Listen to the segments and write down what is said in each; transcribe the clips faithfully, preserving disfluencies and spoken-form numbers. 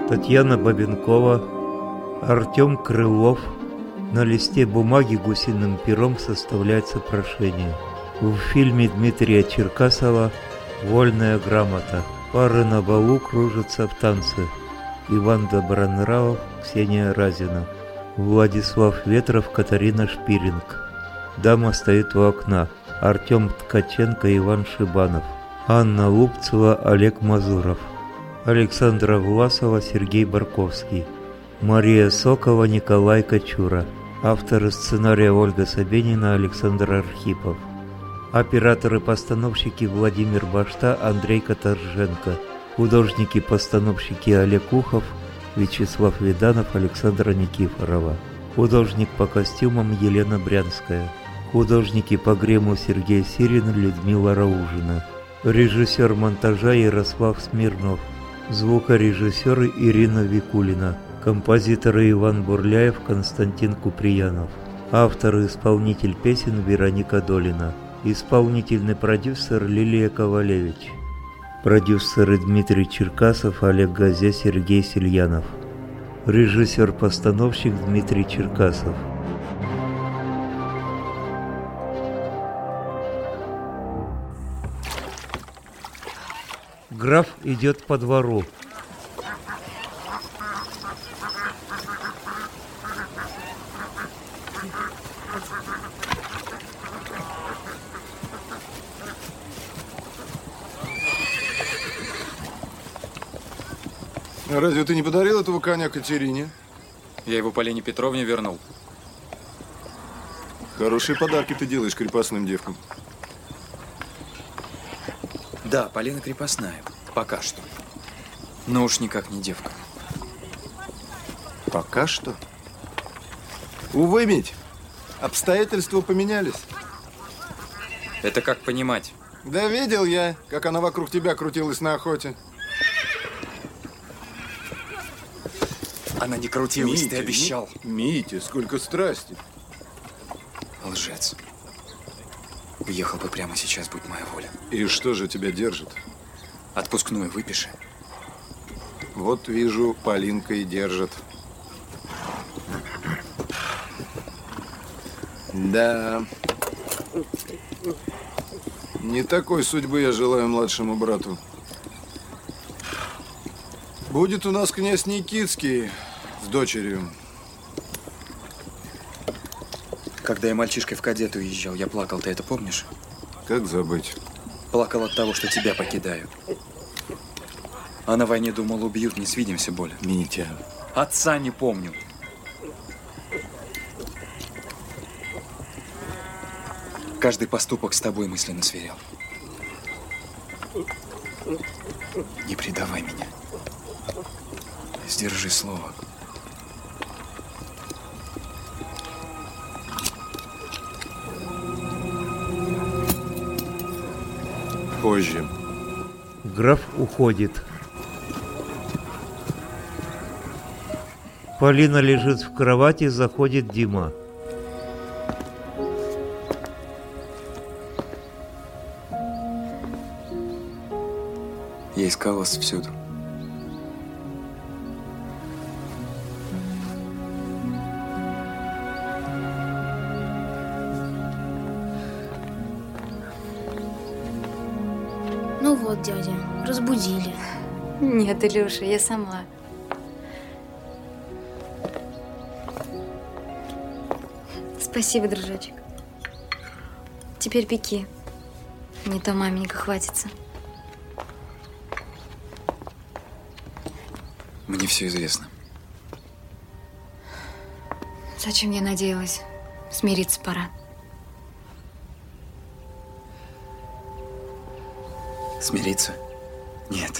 Татьяна Бабенкова, Артем Крылов. На листе бумаги гусиным пером составляется прошение. В фильме Дмитрия Черкасова «Вольная грамота». Пары на балу кружатся в танце. Иван Добронравов, Ксения Разина. Владислав Ветров, Катарина Шпиринг. Дама стоит у окна. Артем Ткаченко, Иван Шибанов. Анна Лупцева, Олег Мазуров. Александра Власова, Сергей Барковский. Мария Сокова, Николай Кочура. Авторы сценария Ольга Собенина, Александр Архипов. Операторы-постановщики Владимир Башта, Андрей Каторженко. Художники-постановщики Олег Ухов, Вячеслав Виданов, Александра Никифорова. Художник по костюмам Елена Брянская. Художники по гриму Сергей Сирин, Людмила Раужина. Режиссер монтажа Ярослав Смирнов. Звукорежиссер Ирина Викулина. Композиторы Иван Бурляев, Константин Куприянов. Автор и исполнитель песен Вероника Долина. Исполнительный продюсер Лилия Ковалевич. Продюсеры Дмитрий Черкасов, Олег Газе, Сергей Сельянов. Режиссер-постановщик Дмитрий Черкасов. Граф идет по двору. А разве ты не подарил этого коня Катерине? Я его Полине Петровне вернул. Хорошие подарки ты делаешь крепостным девкам. Да, Полина крепостная. Пока что. Но уж никак не девка. Пока что? Увы, Мить, обстоятельства поменялись. Это как понимать? Да видел я, как она вокруг тебя крутилась на охоте. Она не крутилась, Митя, ты обещал. Митя, сколько страсти. Лжец. Уехал бы прямо сейчас, будь моя воля. И что же тебя держит? Отпускную выпиши. Вот вижу, Полинка и держит. Да. Не такой судьбы я желаю младшему брату. Будет у нас князь Никитский с дочерью. Когда я мальчишкой в кадет уезжал, я плакал, ты это помнишь? Как забыть? Плакал от того, что тебя покидаю. А на войне думал, убьют, не свидимся более. Митя. Отца не помню. Каждый поступок с тобой мысленно сверял. Не предавай меня. Сдержи слово. Позже. Граф уходит. Полина лежит в кровати, заходит Дима. Я искал вас всюду. Ну вот, дядя, разбудили. Нет, Илюша, я сама. Спасибо, дружочек. Теперь пеки. Не то маменька хватится. Мне все известно. Зачем я надеялась? Смириться пора. Смириться? Нет.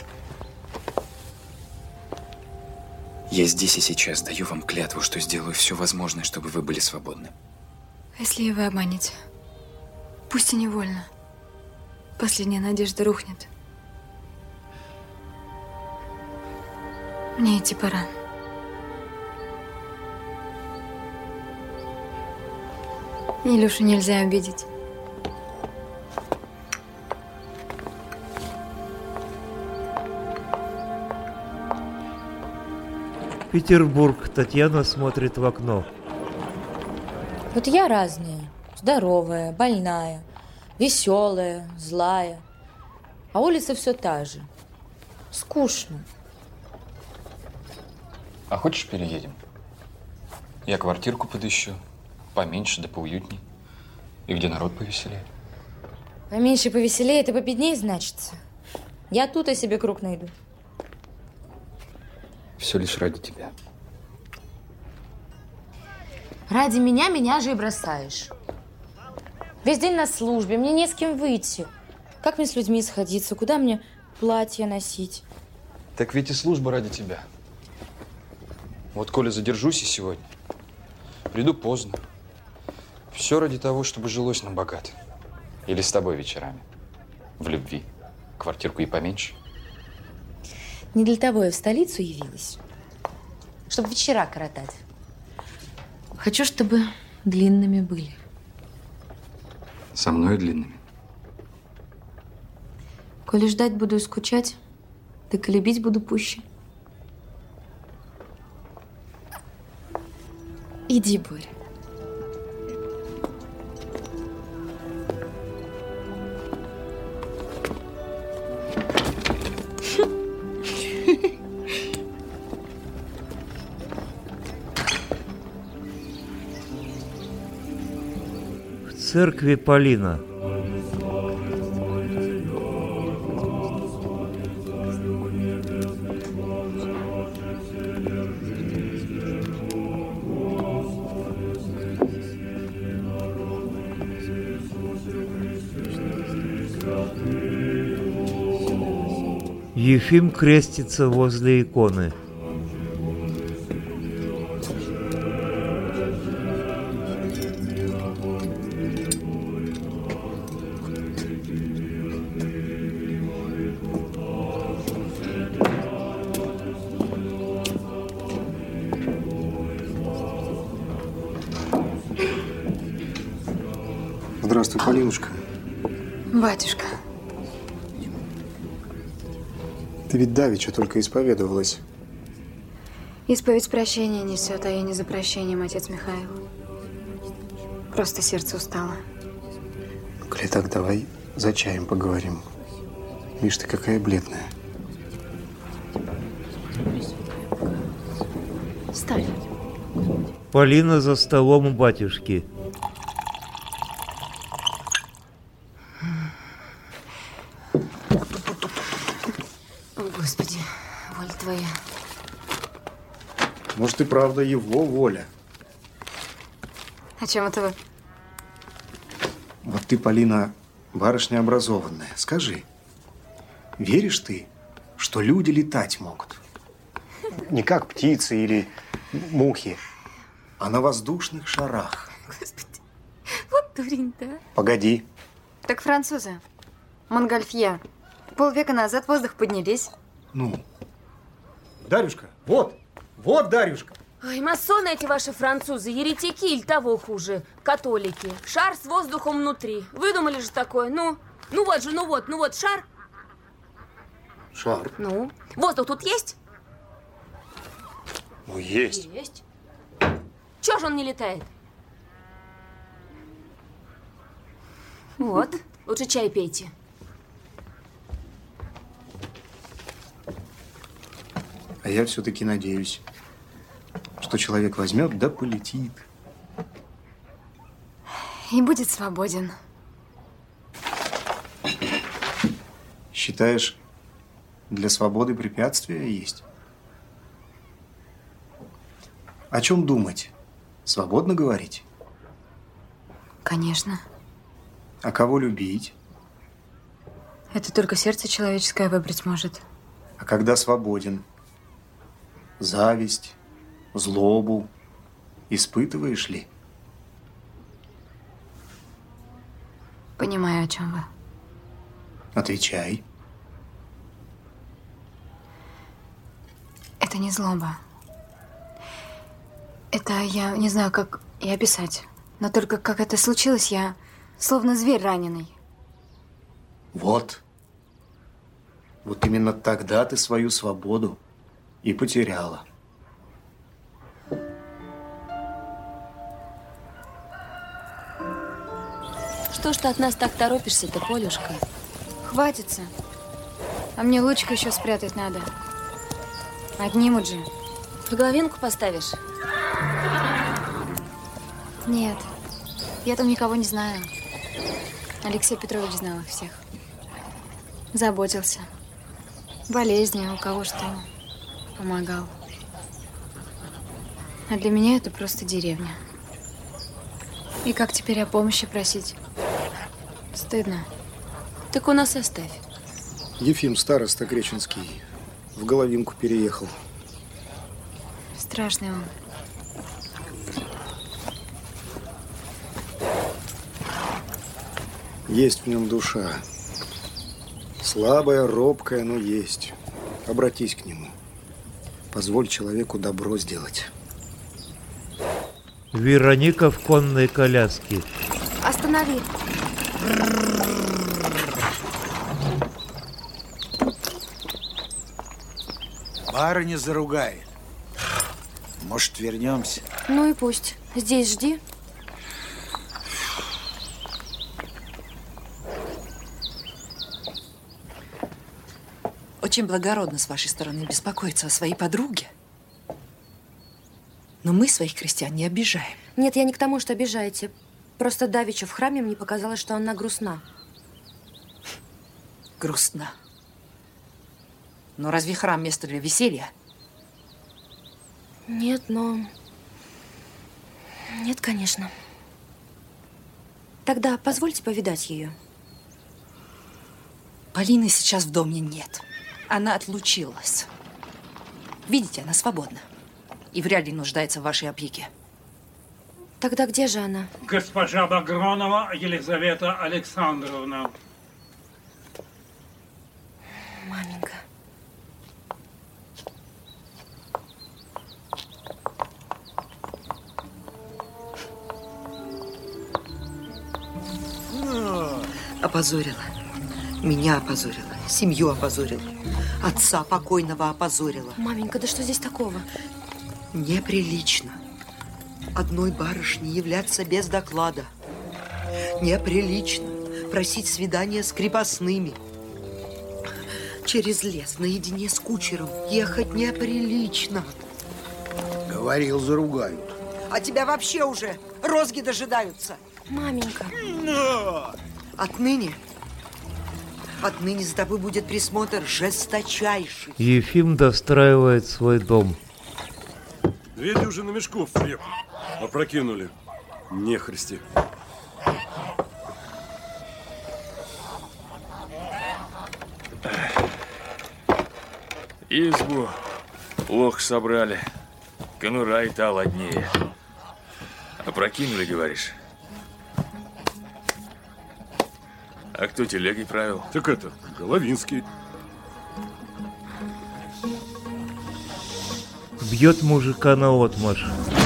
Я здесь и сейчас даю вам клятву, что сделаю все возможное, чтобы вы были свободны. А если вы обманете? Пусть и невольно. Последняя надежда рухнет. Мне идти пора. Илюшу нельзя обидеть. Петербург. Татьяна смотрит в окно. Вот я разная. Здоровая, больная, веселая, злая. А улица все та же. Скучно. А хочешь, переедем? Я квартирку подыщу. Поменьше да поуютней. И где народ повеселее. Поменьше, повеселее, это победнее, значится. Я тут о себе круг найду. Все лишь ради тебя. Ради меня, меня же и бросаешь. Весь день на службе, мне не с кем выйти. Как мне с людьми сходиться? Куда мне платье носить? Так ведь и служба ради тебя. Вот коли задержусь и сегодня, приду поздно. Все ради того, чтобы жилось нам богато. Или с тобой вечерами. В любви. Квартирку и поменьше. Не для того я в столицу явилась, чтобы вечера коротать. Хочу, чтобы длинными были. Со мной длинными. Коли ждать буду и скучать, так и любить буду пуще. Иди, Боря. В церкви Полина. Ефим крестится возле иконы. Здравствуй, Полинушка. Батюшка. Ты ведь давеча только исповедовалась. Исповедь прощения несет, а я не за прощением, отец Михаил. Просто сердце устало. Коли так, давай за чаем поговорим. Видишь, ты какая бледная. Ставь. Полина за столом у батюшки. О, Господи, воля твоя. Может, и правда его воля. О чем это вы? Вот ты, Полина, барышня образованная. Скажи, веришь ты, что люди летать могут? Не как птицы или мухи, а на воздушных шарах. Господи, вот дурень-то. Погоди. Так французы. Монгольфье. Полвека назад в воздух поднялись. Ну, Дарюшка, вот, вот Дарюшка. Ой, масоны эти ваши французы, еретики или того хуже, католики. Шар с воздухом внутри. Выдумали же такое, ну, ну вот же, ну вот, ну вот шар. Шар? Ну, воздух тут есть? Ну, есть. Есть. Чего же он не летает? Вот, лучше чай пейте. А я все-таки надеюсь, что человек возьмет да полетит. И будет свободен. Считаешь, для свободы препятствия есть? О чем думать? Свободно говорить? Конечно. А кого любить? Это только сердце человеческое выбрать может. А когда свободен? Зависть, злобу испытываешь ли? Понимаю, о чем вы. Отвечай. Это не злоба. Это я не знаю, как и описать. Но только как это случилось, я словно зверь раненый. Вот. Вот именно тогда ты свою свободу и потеряла. что ж ты от нас так торопишься-то, Полюшка? Хватится. А мне лучку еще спрятать надо. Отнимут же. В головинку поставишь? Нет. Я там никого не знаю. Алексей Петрович знал их всех. Заботился. Болезни, у кого что. Помогал. А для меня это просто деревня. И как теперь о помощи просить? Стыдно. Так у нас оставь. Ефим, староста Креченский, в Головинку переехал. Страшный он. Есть в нем душа. Слабая, робкая, но есть. Обратись к нему. Позволь человеку добро сделать. Вероника в конной коляске. Останови. Барыня заругает. Может, вернемся? Ну и пусть. Здесь жди. Очень благородно с вашей стороны беспокоиться о своей подруге. Но мы своих крестьян не обижаем. Нет, я не к тому, что обижаете. Просто давеча в храме мне показалось, что она грустна. Грустна. Но разве храм место для веселья? Нет, но... Нет, конечно. Тогда позвольте повидать ее. Полины сейчас в доме нет. Она отлучилась. Видите, она свободна. И вряд ли нуждается в вашей опеке. Тогда где же она? Госпожа Багронова Елизавета Александровна. Маменька. Опозорила. Меня опозорила. Семью опозорила. Отца покойного опозорила. Маменька, да что здесь такого? Неприлично одной барышне являться без доклада. Неприлично просить свидания с крепостными. Через лес наедине с кучером ехать неприлично. Говорил, заругают. А тебя вообще уже розги дожидаются. Маменька. Но! Отныне, отныне за тобой будет присмотр жесточайший. Ефим достраивает свой дом. Две дюжины мешков в реку опрокинули. Нехристи. Избу лох собрали. Конура и та ладнее. Опрокинули, говоришь? А кто телегой правил? Так это, Головинский. Бьет мужика наотмашь.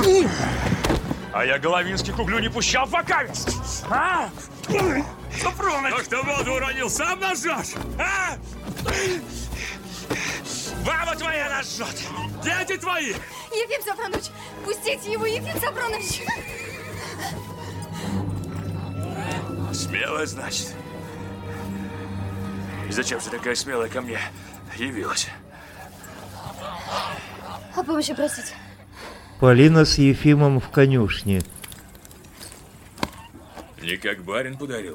А я Головинских углю не пущал пока ведь! А? Сапроныч! То, что воду уронил, сам нажжешь! А? Баба твоя нажжет! Дети твои! Ефим Сафронович, пустите его, Ефим Сафронович! Смелая, значит. И зачем же такая смелая ко мне явилась? О помощи просить. Полина с Ефимом в конюшне. Не как барин подарил.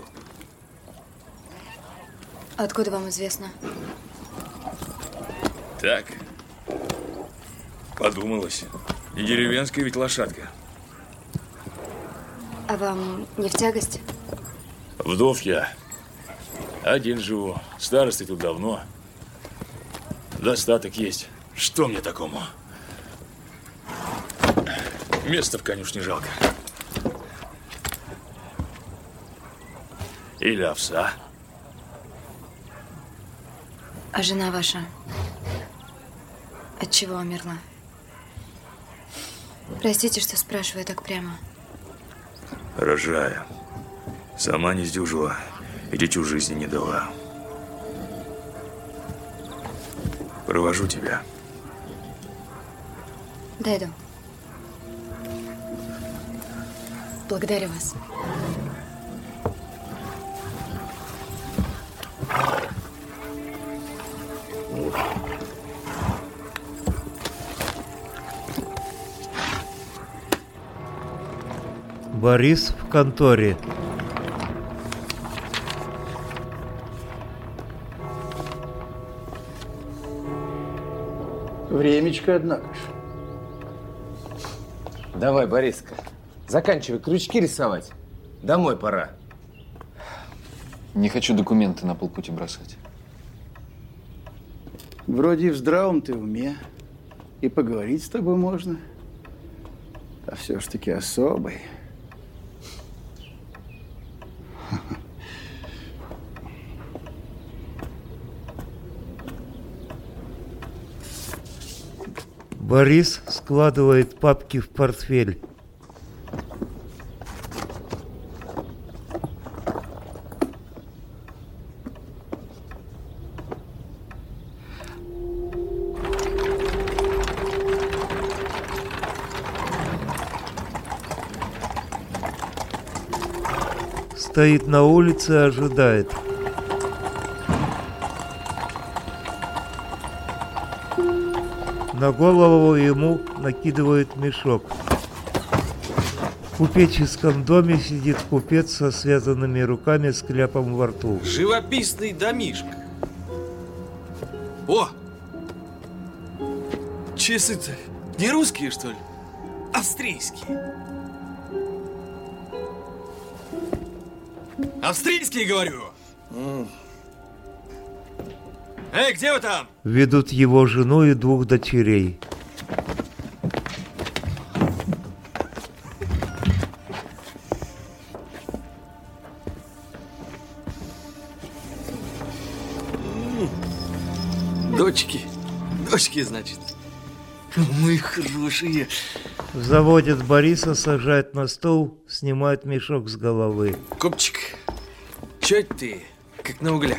Откуда вам известно? Так. Подумалось. Не деревенская ведь лошадка. А вам не в тягость? Вдов я. Один живу. Старостой тут давно. Достаток есть. Что мне такому? Места в конюшне жалко. Или овса. А жена ваша от чего умерла? Простите, что спрашиваю так прямо. Рожая. Сама не сдюжила и дитю жизни не дала. Провожу тебя. Дойду. Благодарю вас. Борис в конторе. Времечко, однако ж. Давай, Бориска, заканчивай крючки рисовать. Домой пора. Не хочу документы на полпути бросать. Вроде и в здравом ты уме, и поговорить с тобой можно. А все ж таки особый. Борис складывает папки в портфель. Стоит на улице и ожидает. На голову ему накидывают мешок. В купеческом доме сидит купец со связанными руками с кляпом во рту. Живописный домишко. О! Часы-то не русские, что ли? Австрийские. Австрийские, говорю. Mm. Эй, где вы там? Ведут его жену и двух дочерей. Дочки. Дочки, значит. Мы хорошие. Заводят Бориса, сажают на стол, снимают мешок с головы. Копчик, чё это ты, как на углях?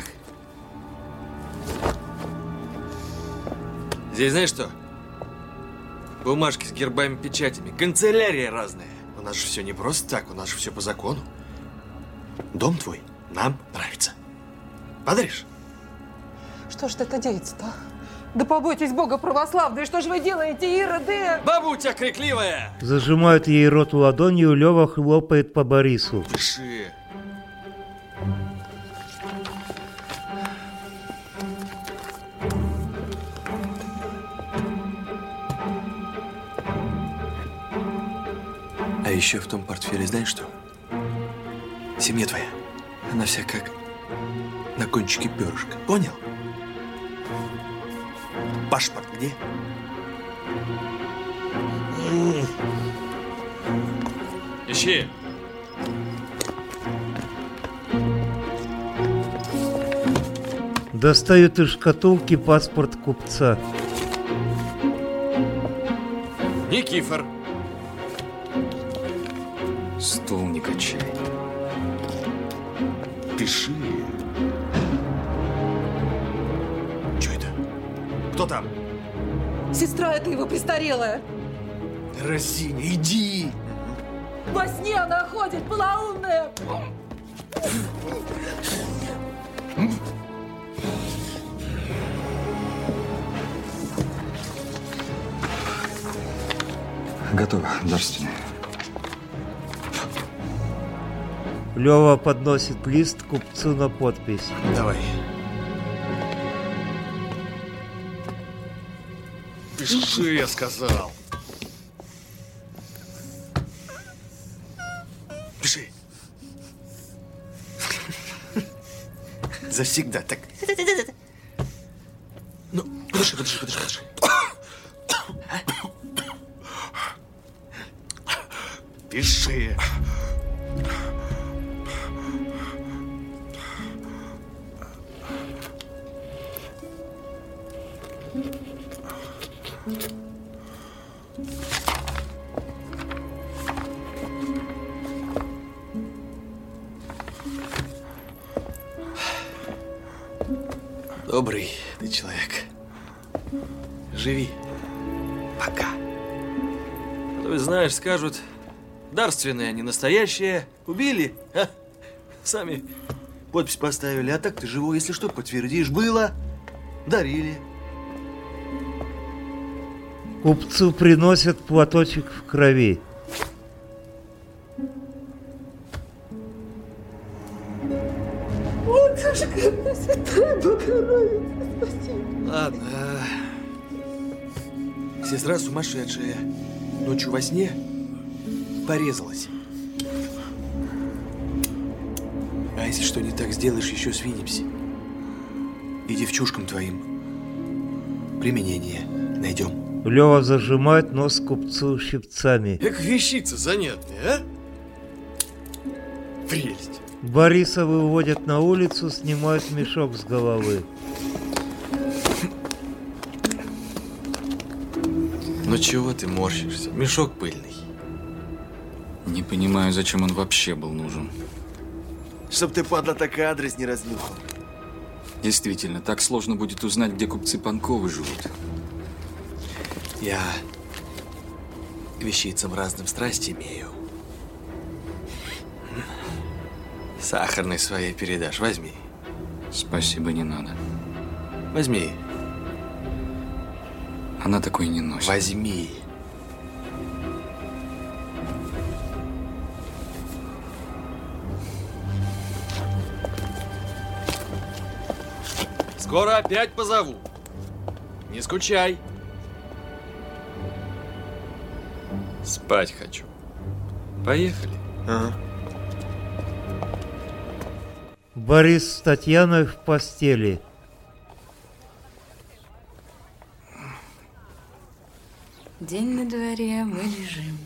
Здесь знаешь что? Бумажки с гербами, печатями, канцелярия разная. У нас же все не просто так, у нас же все по закону. Дом твой нам нравится. Подаришь? Что ж это деется-то? Да побойтесь Бога православные, что же вы делаете, ироды? Баба у тебя крикливая! Зажимают ей рот ладонью, Лёва хлопает по Борису. Дыши. А еще в том портфеле знаешь что? Семья твоя, она вся как на кончике перышка, понял? Паспорт где? Ищи. Достают из шкатулки паспорт купца. Никифор. Стул не качай. Пиши. Что это? Кто там? Сестра эта его престарелая. Разиня, иди. Во сне она ходит, полоумная. Готово, дарственное. Лёва подносит лист купцу на подпись. Давай. Пиши, я сказал. Пиши. Завсегда так. Ну, подыши, подыши, подыши, подыши. Пиши. Добрый ты человек. Живи. Пока. А то, знаешь, скажут, дарственные, они настоящие. Убили, а? Сами подпись поставили. А так ты живой, если что, подтвердишь. Было. Дарили. Купцу приносят платочек в крови. Ладно. Сестра сумасшедшая. Ночью во сне порезалась. А если что не так сделаешь, еще свидимся. И девчушкам твоим применение найдем. Лёва зажимает нос купцу щипцами. Эк, вещица занятная, а? Прелесть. Бориса выводят на улицу, снимают мешок с головы. Ну чего ты морщишься? Мешок пыльный. Не понимаю, зачем он вообще был нужен. Чтоб ты, падла, так и адрес не разнюхал. Действительно, так сложно будет узнать, где купцы Панковы живут. Я к вещицам разным страсть имею. Сахарной своей передашь, возьми. Спасибо, не надо. Возьми. Она такой не носит. Возьми. Скоро опять позову. Не скучай. Спать хочу. Поехали. Ага. Борис с Татьяной в постели. День на дворе, мы лежим.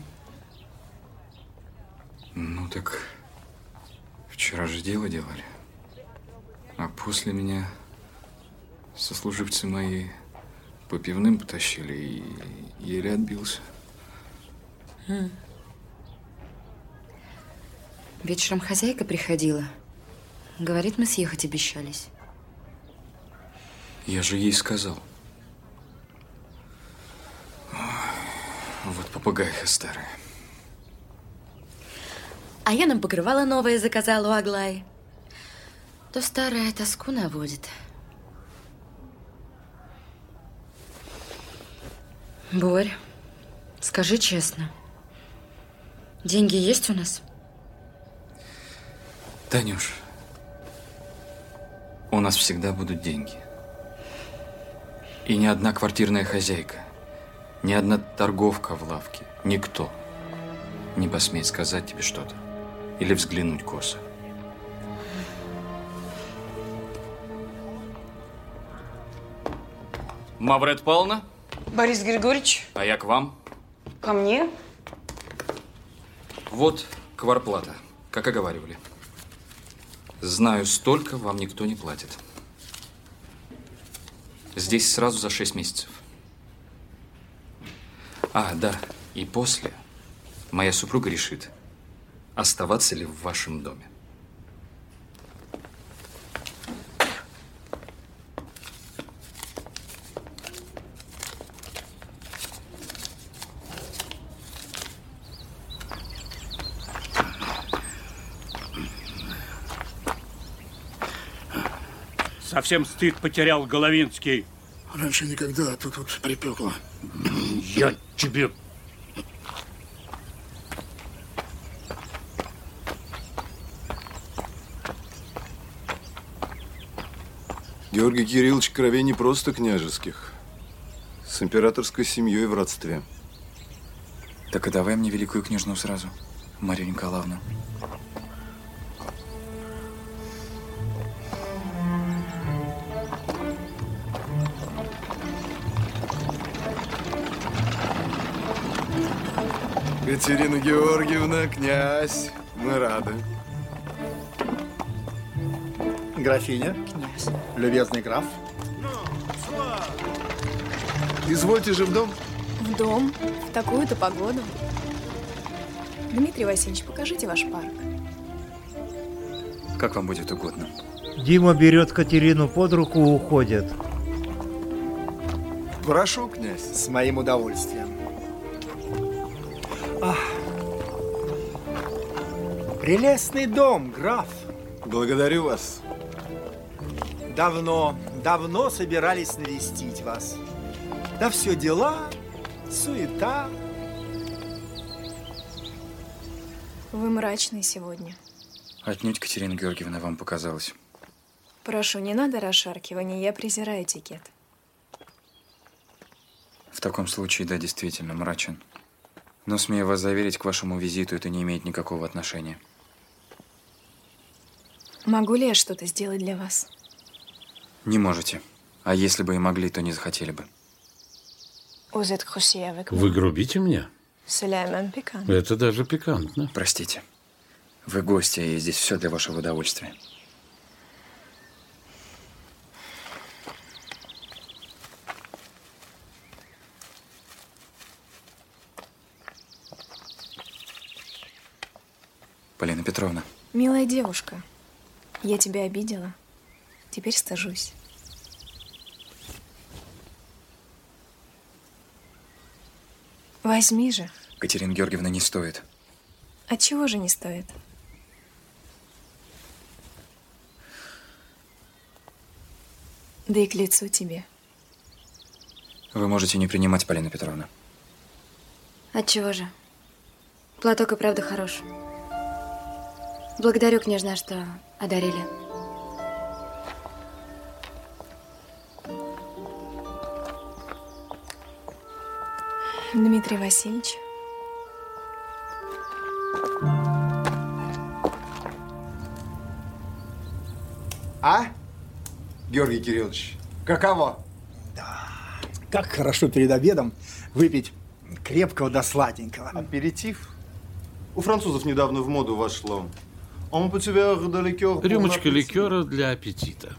Ну так, вчера же дело делали. А после меня сослуживцы мои по пивным потащили и еле отбился. Хм. Вечером хозяйка приходила. Говорит, мы съехать обещались. Я же ей сказал. Ой, вот попугайха старая. А я нам покрывало новое заказала у Аглаи. То старая тоску наводит. Борь, скажи честно, деньги есть у нас? Танюш, у нас всегда будут деньги. И ни одна квартирная хозяйка, ни одна торговка в лавке, никто не посмеет сказать тебе что-то или взглянуть косо. Маврет Павловна? Борис Григорьевич? А я к вам. Ко мне? Вот кварплата, как оговаривали. Знаю, столько вам никто не платит. Здесь сразу за шесть месяцев. А, да, и после моя супруга решит, оставаться ли в вашем доме. Совсем стыд потерял Головинский. Раньше никогда, а тут вот припекло. Я тебе... Георгий Кириллович кровей не просто княжеских. С императорской семьей в родстве. Так и давай мне великую княжну сразу, Марию Николаевну. Катерина Георгиевна, князь, мы рады. Графиня. Князь. Любезный граф. Извольте же в дом. В дом? В такую-то погоду? Дмитрий Васильевич, покажите ваш парк. Как вам будет угодно. Дима берет Катерину под руку и уходят. Прошу, князь. С моим удовольствием. Ах. Прелестный дом, граф. Благодарю вас. Давно, давно собирались навестить вас. Да все дела, суета. Вы мрачный сегодня. Отнюдь, Катерина Георгиевна, вам показалось. Прошу, не надо расшаркивания, я презираю этикет. В таком случае, да, действительно, мрачен. Но, смею вас заверить, к вашему визиту это не имеет никакого отношения. Могу ли я что-то сделать для вас? Не можете. А если бы и могли, то не захотели бы. Вы грубите мне? Это Это даже пикантно. Простите. Вы гости, и здесь все для вашего удовольствия. Полина Петровна. Милая девушка, я тебя обидела. Теперь стыжусь. Возьми же. Катерина Георгиевна, не стоит. Отчего же не стоит? Да и к лицу тебе. Вы можете не принимать, Полина Петровна. Отчего же? Платок и правда хорош. Благодарю, княжна, что одарили. Дмитрий Васильевич. А? Георгий Кириллович, каково? Да, как хорошо перед обедом выпить крепкого да сладенького. Аперитив? У французов недавно в моду вошло. Он по тебе далеко. Рюмочка ликера для аппетита.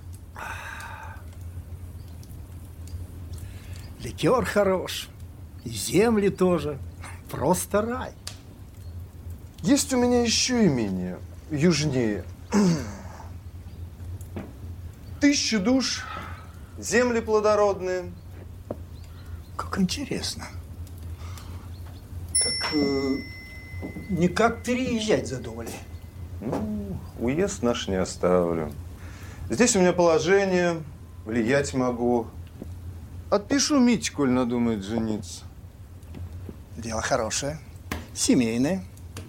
Ликер хорош. И земли тоже. Просто рай. Есть у меня еще имение южнее. Тысяча душ, земли плодородные. Как интересно. Так э, никак переезжать задумали? Ну, уезд наш не оставлю. Здесь у меня положение, влиять могу. Отпишу Мите, коль надумает жениться. Дело хорошее, семейное.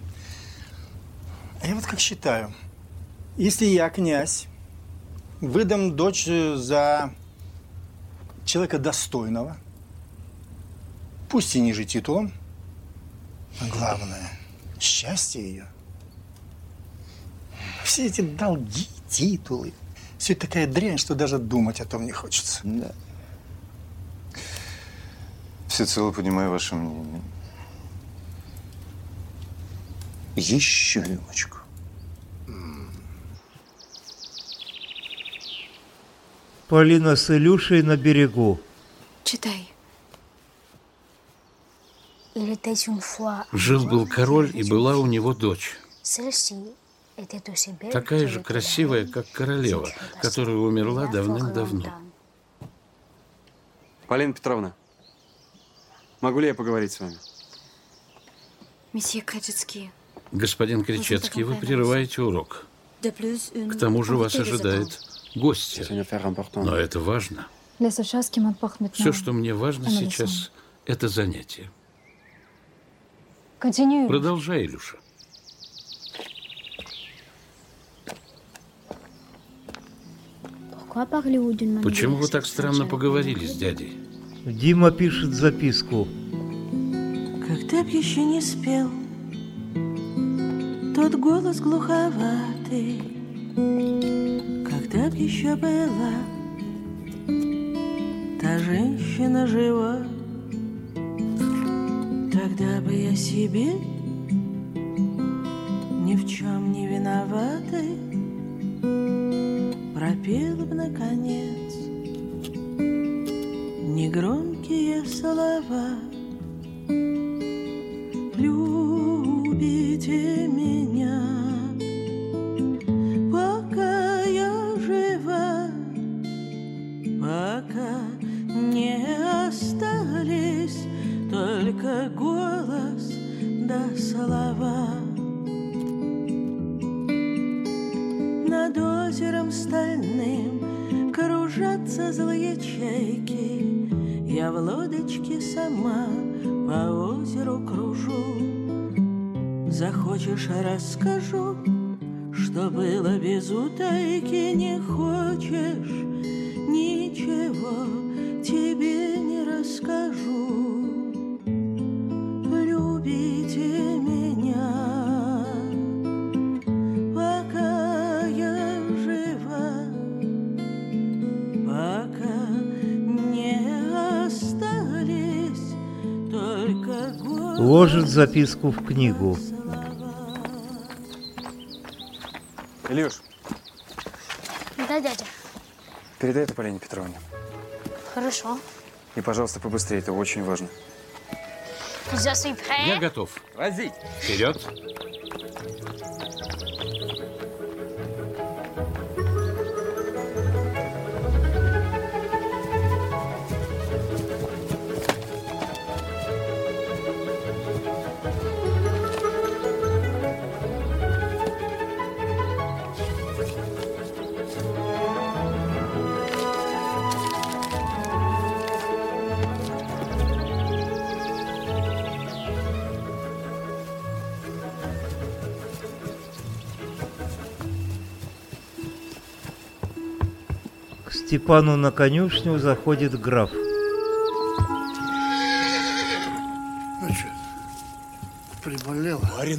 Я вот как считаю, если я, князь, выдам дочь за человека достойного, пусть и ниже титулом, но главное – счастье ее. Все эти долги, титулы, все это такая дрянь, что даже думать о том не хочется. Да. Всецело понимаю ваше мнение. Еще рюмочку. Полина с Илюшей на берегу. Читай. Жил-был король, и была у него дочь. Такая же красивая, как королева, которая умерла давным-давно. Полина Петровна, могу ли я поговорить с вами? Месье Кадетский. Господин Кричевский, вы прерываете урок. К тому же вас ожидает гости. Но это важно. Все, что мне важно сейчас, это занятие. Продолжай, Илюша. Почему вы так странно поговорили с дядей? Дима пишет записку. Когда б еще не спел тот голос глуховатый, когда б еще была та женщина жива, тогда бы я себе ни в чем не виноватой пропела бы наконец негромкие слова. Любите меня, пока я жива, пока не остались только голос да слова. Над озером стальным кружатся злые чайки, я в лодочке сама по озеру кружу. Захочешь, расскажу, что что было без утайки, не хочешь, ничего тебе не расскажу. Любите меня, пока я жива, пока не остались только годы. Ложит записку в книгу. Илюш, Да, дядя. передай это Полине Петровне. Хорошо. И, пожалуйста, побыстрее, это очень важно. Je suis prêt. Я готов. Возить. Вперед. К Степану на конюшню заходит граф. Ну что, приболел? Барин.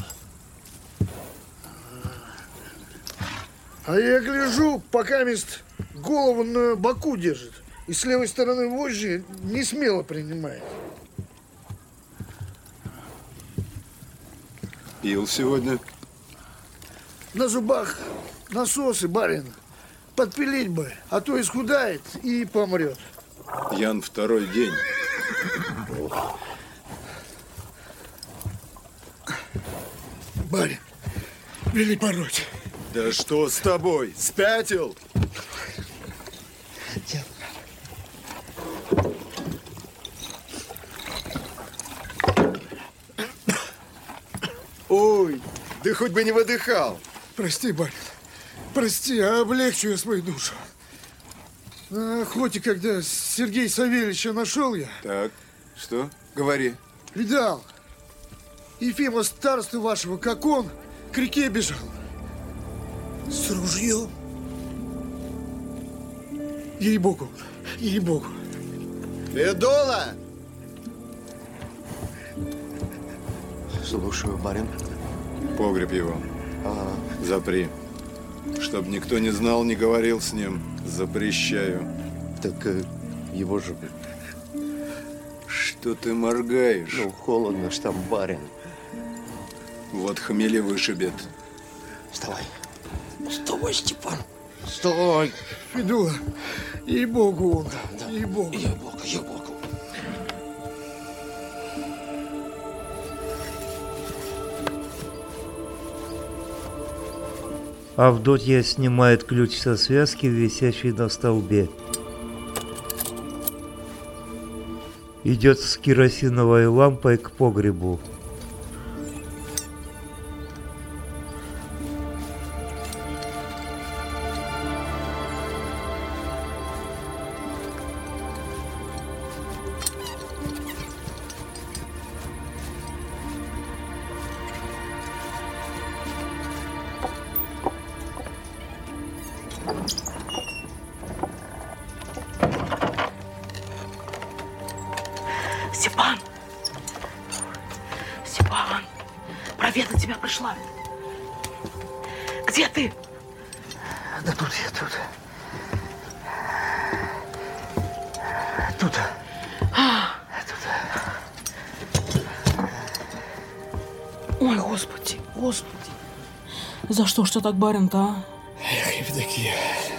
А я гляжу, пока мест голову на боку держит. И с левой стороны вожжи не смело принимает. Пил сегодня? На зубах насосы, барин. Подпилить бы, а то исхудает и помрет. Ян второй день. Барин, вели пороть. Да что с тобой? Спятил? Ой, да хоть бы не выдыхал. Прости, барин. Прости, а облегчу я свою душу. На охоте, когда Сергея Савельевича нашел я. Так, что? Говори. Видал. Ефима старосту вашего, как он, к реке бежал. С ружьем. Ей-богу, ей-богу. Федола! Слушаю, барин. Погреб его. Ага. Запри. Чтоб никто не знал, не говорил с ним. Запрещаю. Так э, его же... Что ты моргаешь? Ну, холодно ж там, барин. Вот хмели вышибет. Вставай. Вставай, Степан. Стой. Федула, ей-богу он. Да, да. Ей-богу. Ей-богу, ей-богу. Авдотья снимает ключ со связки, висящей на столбе. Идет с керосиновой лампой к погребу. Степан! Степан! Проведать тебя пришла. Где ты? Да тут я, тут. Тут. А. Тут. Ой, Господи, Господи. За что ж ты так, барин-то, а? Эх, Евдокия.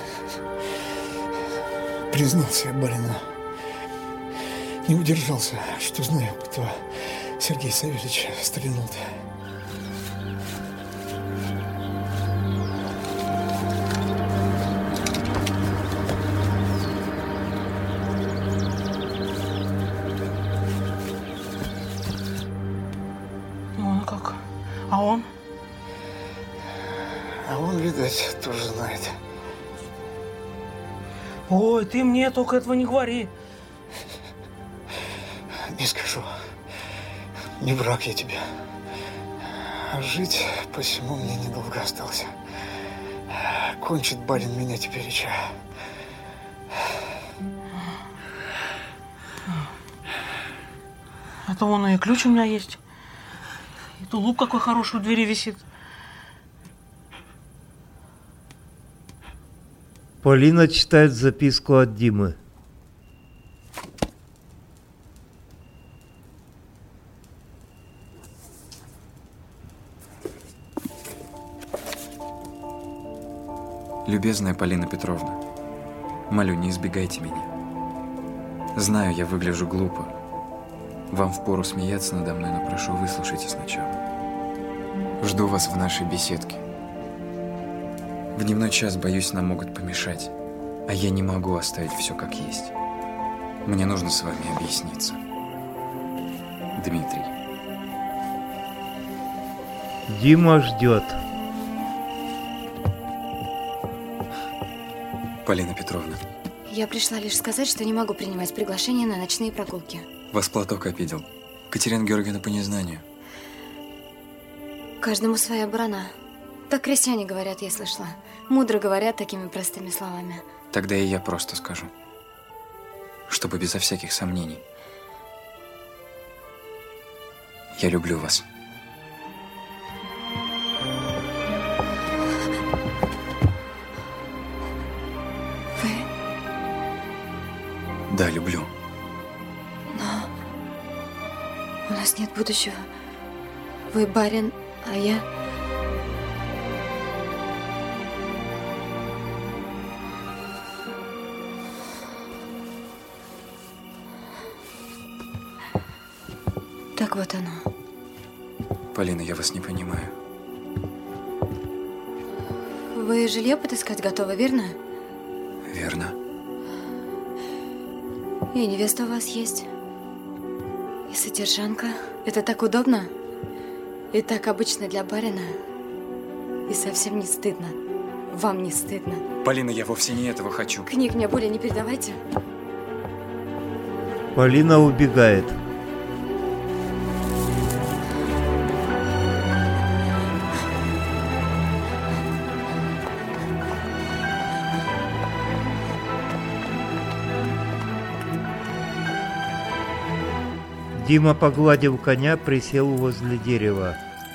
Признался я барину. Не удержался, что знаю, кто Сергей Савельевич стрельнул-то. Ну, как? А он? А он, видать, тоже знает. Ой, ты мне только этого не говори. Не скажу. Не враг я тебе. А жить посему мне недолго осталось. Кончит барин меня теперь еще. Это вон и ключ у меня есть. И тулуп какой хороший у двери висит. Полина читает записку от Димы. Любезная Полина Петровна, молю, не избегайте меня. Знаю, я выгляжу глупо. Вам впору смеяться надо мной, но прошу, выслушайте сначала. Жду вас в нашей беседке. В дневной час, боюсь, нам могут помешать, а я не могу оставить все как есть. Мне нужно с вами объясниться. Дмитрий. Дима ждет. Полина Петровна. Я пришла лишь сказать, что не могу принимать приглашение на ночные прогулки. Вас платок обидел. Катерина Георгиевна по незнанию. Каждому своя барана. Так крестьяне говорят, я слышала. Мудро говорят такими простыми словами. Тогда и я просто скажу. Чтобы безо всяких сомнений. Я люблю вас. Вы? Да, люблю. Но у нас нет будущего. Вы барин, а я... Так вот оно. Полина, я вас не понимаю. Вы жилье подыскать готовы, верно? Верно. И невеста у вас есть. И содержанка. Это так удобно. И так обычно для барина. И совсем не стыдно. Вам не стыдно. Полина, я вовсе не этого хочу. Книг мне более не передавайте. Полина убегает. Дима, погладив коня, присел возле дерева.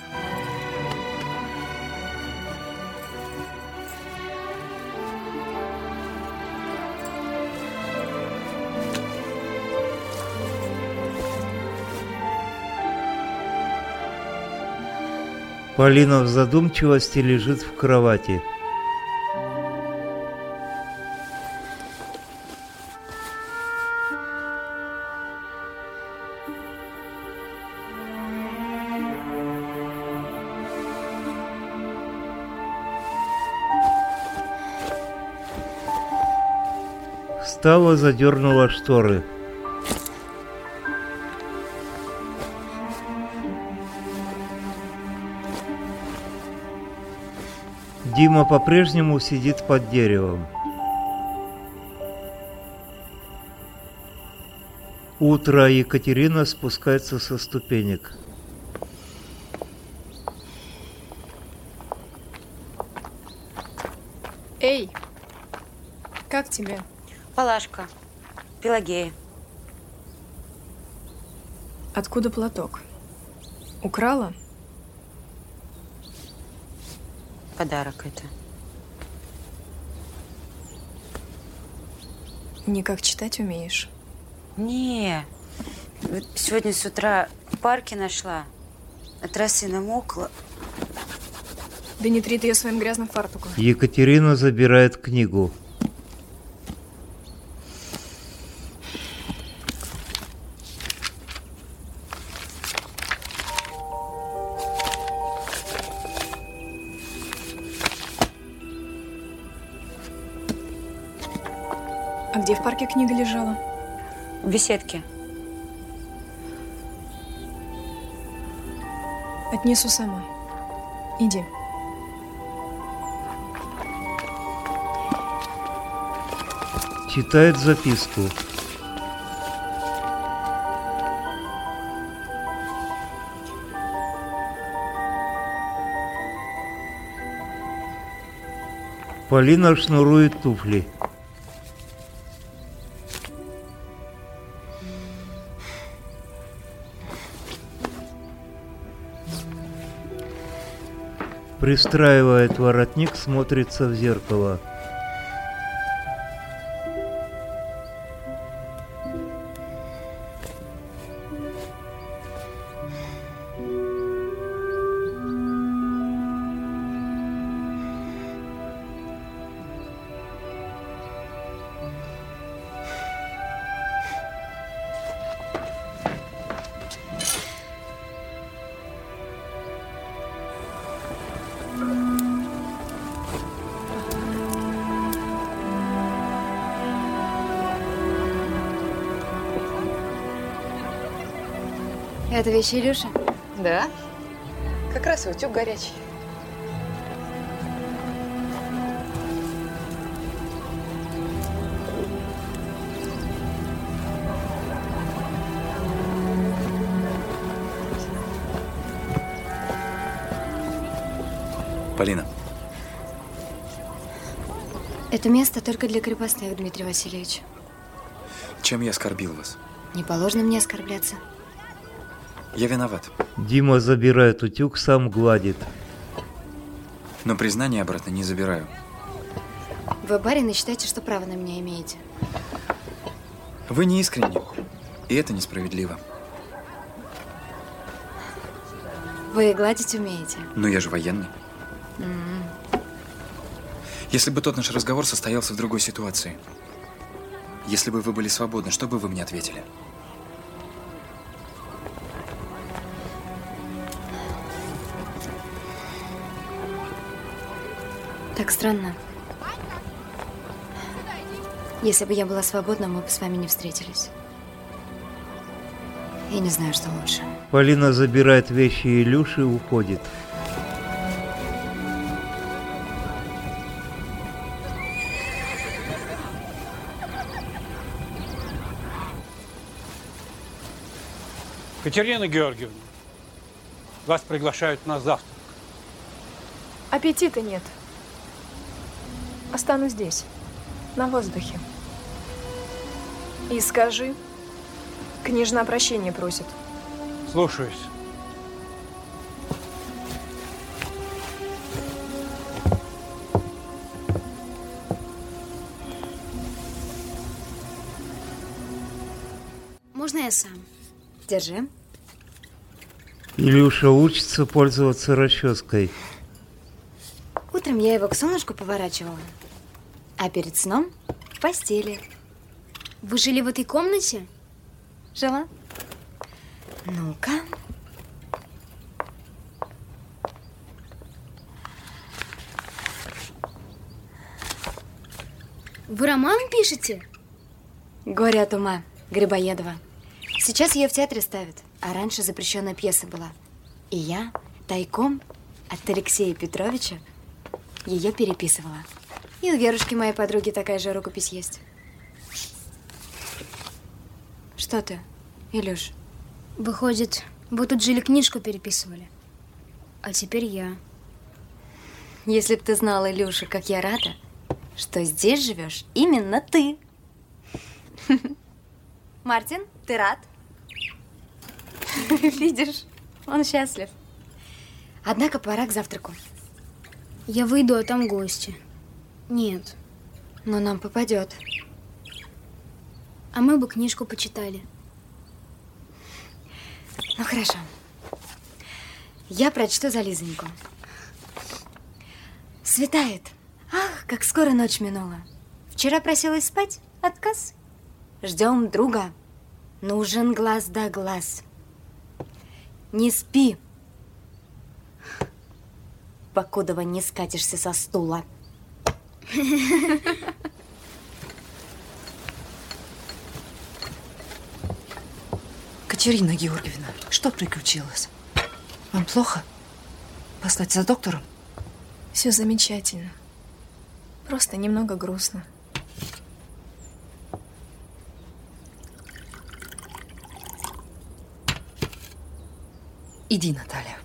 Полина в задумчивости лежит в кровати. Встала, задернула шторы. Дима по-прежнему сидит под деревом. Утро, Екатерина спускается со ступенек. Эй, как тебе? Палашка, Пелагея. Откуда платок? Украла? Подарок это. Никак читать умеешь? Не. Вот сегодня с утра в парке нашла. От росы намокла. Да не три ты ее своим грязным фартуком. Екатерина забирает книгу. А где в парке книга лежала? В беседке. Отнесу сама. Иди. Читает записку. Полина шнурует туфли. Пристраивает воротник, смотрится в зеркало. Это вещи Илюши? Да. Как раз и утюг горячий. Полина. Это место только для крепостных, Дмитрий Васильевич. Чем я оскорбил вас? Не положено мне оскорбляться. Я виноват. Дима забирает утюг, сам гладит. Но признание обратно не забираю. Вы барин и считаете, что право на меня имеете. Вы не искренни, и это несправедливо. Вы гладить умеете. Но я же военный. Mm-hmm. Если бы тот наш разговор состоялся в другой ситуации, если бы вы были свободны, что бы вы мне ответили? Так странно. Если бы я была свободна, мы бы с вами не встретились. Я не знаю, что лучше. Полина забирает вещи Илюши и уходит. Катерина Георгиевна, вас приглашают на завтрак. Аппетита нет. Останусь здесь, на воздухе. И скажи, княжна прощения просит. Слушаюсь. Можно я сам? Держи. Илюша учится пользоваться расческой. Утром я его к солнышку поворачивала, а перед сном в постели. Вы жили в этой комнате? Жила. Ну-ка. Вы роман пишете? «Горе от ума» Грибоедова. Сейчас ее в театре ставят, а раньше запрещенная пьеса была. И я тайком от Алексея Петровича ее переписывала. И у Верушки, моей подруги, такая же рукопись есть. Что ты, Илюш? Выходит, вы тут жили, книжку переписывали. А теперь я. Если б ты знала, Илюша, как я рада, что здесь живешь именно ты. Мартин, ты рад? Видишь, он счастлив. Однако пора к завтраку. Я выйду, а там гости. Нет. Но нам попадет. А мы бы книжку почитали. Ну, хорошо. Я прочту за Лизоньку. Светает. Ах, как скоро ночь минула. Вчера просилась спать. Отказ. Ждем друга. Нужен глаз да глаз. Не спи, покудова не скатишься со стула. Катерина Георгиевна, что приключилось? Вам плохо? Послать за доктором? Все замечательно. Просто немного грустно. Иди, Наталья.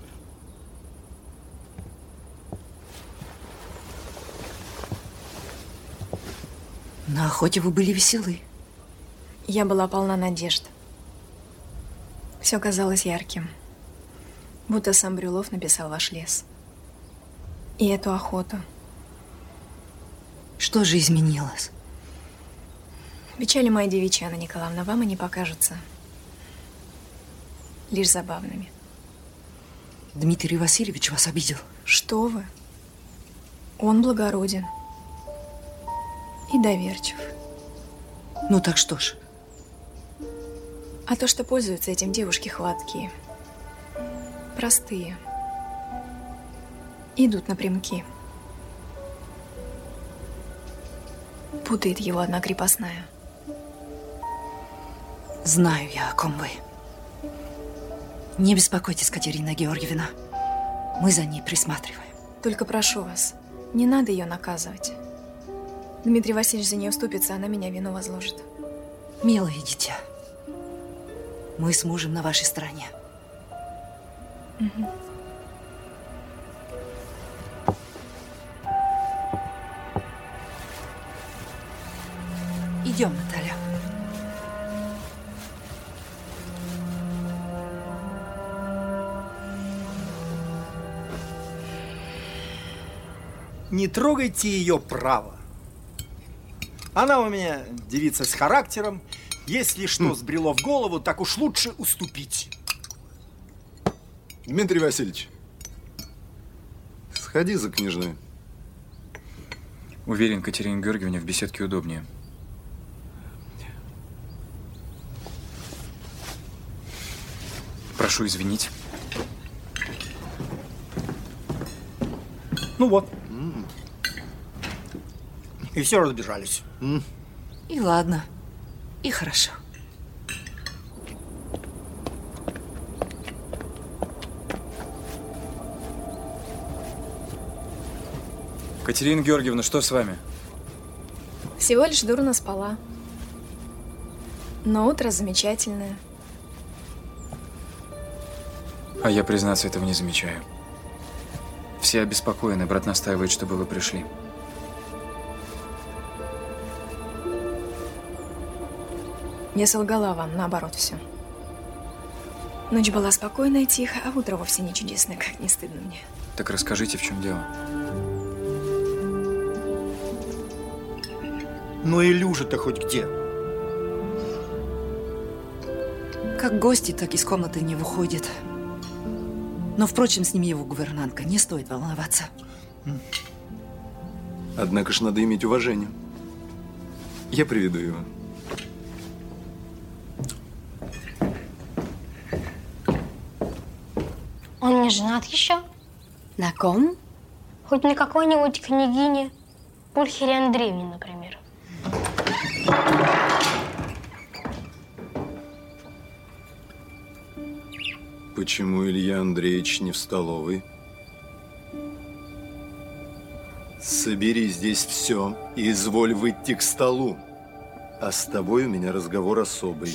На охоте вы были веселы. Я была полна надежд. Все казалось ярким. Будто сам Брюлов написал ваш лес. И эту охоту. Что же изменилось? Печали мои девичьи, Анна Николаевна, вам они покажутся лишь забавными. Дмитрий Васильевич вас обидел? Что вы? Он благороден и доверчив. Ну так что ж? А то, что пользуются этим девушки хваткие, простые, идут напрямки. Путает его одна крепостная. Знаю я, о ком вы. Не беспокойтесь, Катерина Георгиевна. Мы за ней присматриваем. Только прошу вас, не надо ее наказывать. Дмитрий Васильевич за нее вступится, она меня вину возложит. Милое дитя, мы с мужем на вашей стороне. Угу. Идем, Наталья. Не трогайте ее право. Она у меня девица с характером. Если что сбрело в голову, так уж лучше уступить. Дмитрий Васильевич, сходи за княжной. Уверен, Катерине Георгиевне в беседке удобнее. Прошу извинить. Ну вот. И все разбежались. И ладно, и хорошо. Катерина Георгиевна, что с вами? Всего лишь дурно спала. Но утро замечательное. А я, признаться, этого не замечаю. Все обеспокоены, брат настаивает, чтобы вы пришли. Я солгала вам, наоборот, все. Ночь была спокойная и тихая, а утро вовсе не чудесное, как не стыдно мне. Так расскажите, в чем дело? Ну и Люжа-то хоть где? Как гости, так из комнаты не выходит. Но, впрочем, с ним его гувернантка. Не стоит волноваться. Однако ж надо иметь уважение. Я приведу его. Он не женат еще? На ком? Хоть на какой-нибудь княгине Пульхере Андреевне, например. Почему Илья Андреевич не в столовой? Собери здесь все и изволь выйти к столу. А с тобой у меня разговор особый.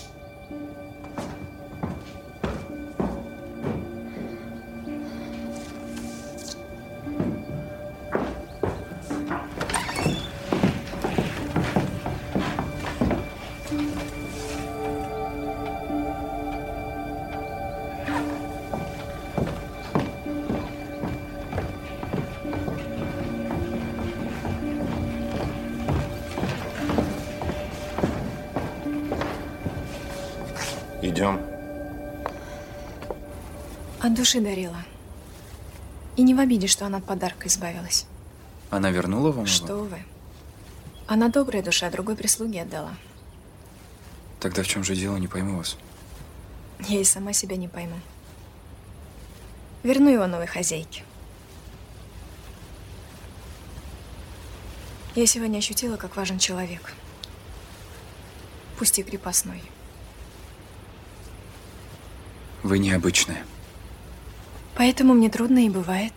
Идем. От души дарила. И не в обиде, что она от подарка избавилась. Она вернула вам его? Что вы? Она добрая душа, другой прислуге отдала. Тогда в чем же дело, не пойму вас. Я и сама себя не пойму. Верну его новой хозяйке. Я сегодня ощутила, как важен человек. Пусть и крепостной. Вы необычная. Поэтому мне трудно и бывает.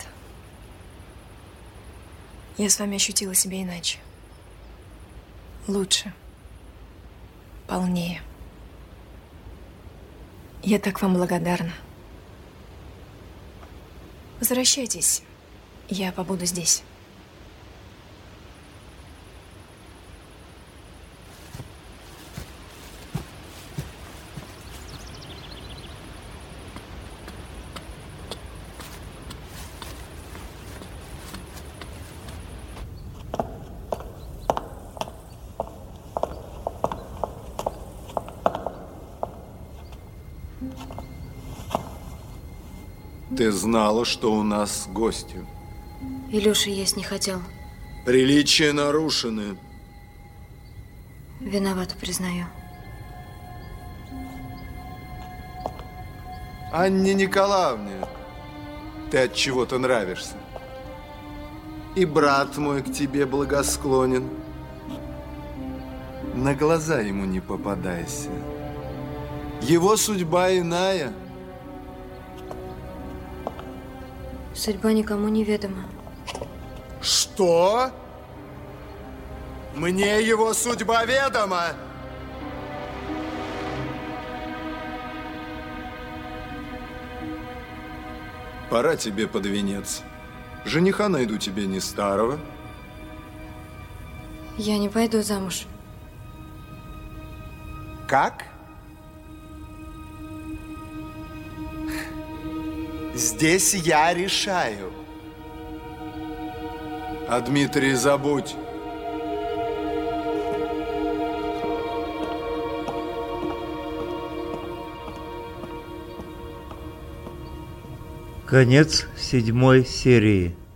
Я с вами ощутила себя иначе. Лучше. Полнее. Я так вам благодарна. Возвращайтесь. Я побуду здесь. Ты знала, что у нас гости. Илюша есть не хотел. Приличия нарушены. Виновата, признаю. Анне Николаевне ты от чего-то нравишься. И брат мой к тебе благосклонен. На глаза ему не попадайся. Его судьба иная. Судьба никому не ведома. Что? Мне его судьба ведома. Пора тебе под венец. Жениха найду тебе не старого. Я не пойду замуж. Как? Здесь я решаю. А Дмитрий забудь. Конец седьмой серии.